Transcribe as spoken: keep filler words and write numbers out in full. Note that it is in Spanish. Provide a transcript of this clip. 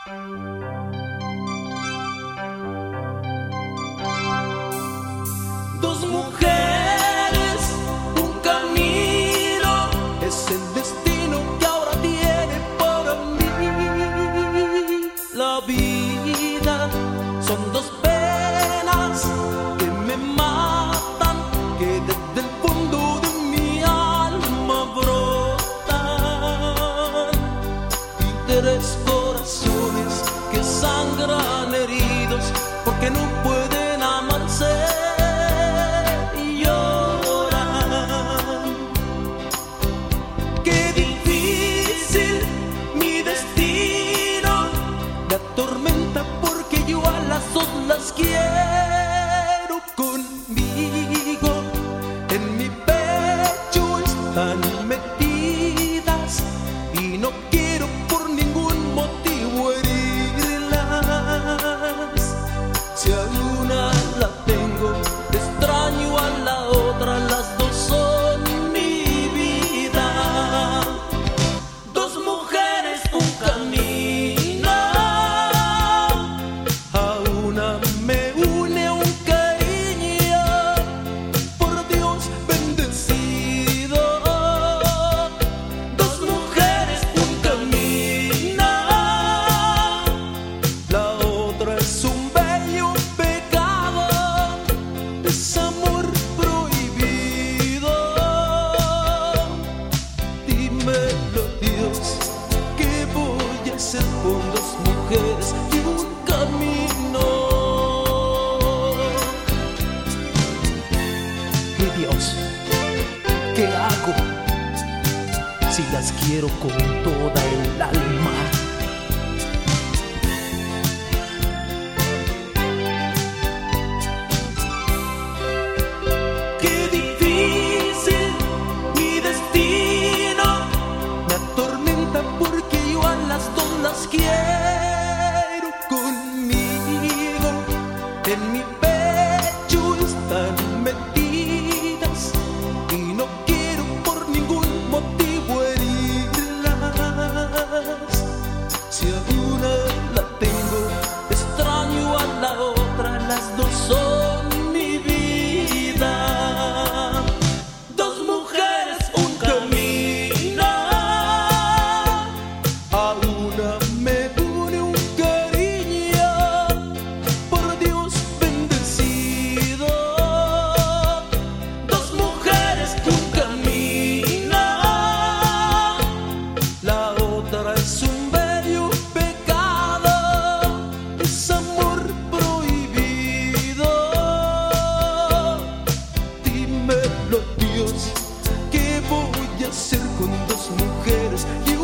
Dos mujeres, un camino, es el destino que ahora tiene para mí. La vida son dos penas que me matan, que desde el fondo de mi alma brotan. Y tres corazones que sangran heridos porque no pueden amarse. Tormenta porque yo a las dos las quiero conmigo. En mi pecho están metidas y no quiero por ningún motivo herirlas. Si a una la tengo, extraño a la otra, las dos son mi vida. Dos mujeres, un camino. Es amor prohibido. Dímelo, Dios, ¿qué voy a hacer con dos mujeres y un camino? Mi Dios, ¿qué hago si las quiero con toda el alma? Las quiero conmigo, en mi pecho están metidas y no quiero por ningún motivo herirlas. Si a una la tengo, extraño a la otra, las dos son mi vida. Dos mujeres, un camino. Es un bello pecado, es amor prohibido. Dímelo, Dios, ¿qué voy a hacer con dos mujeres?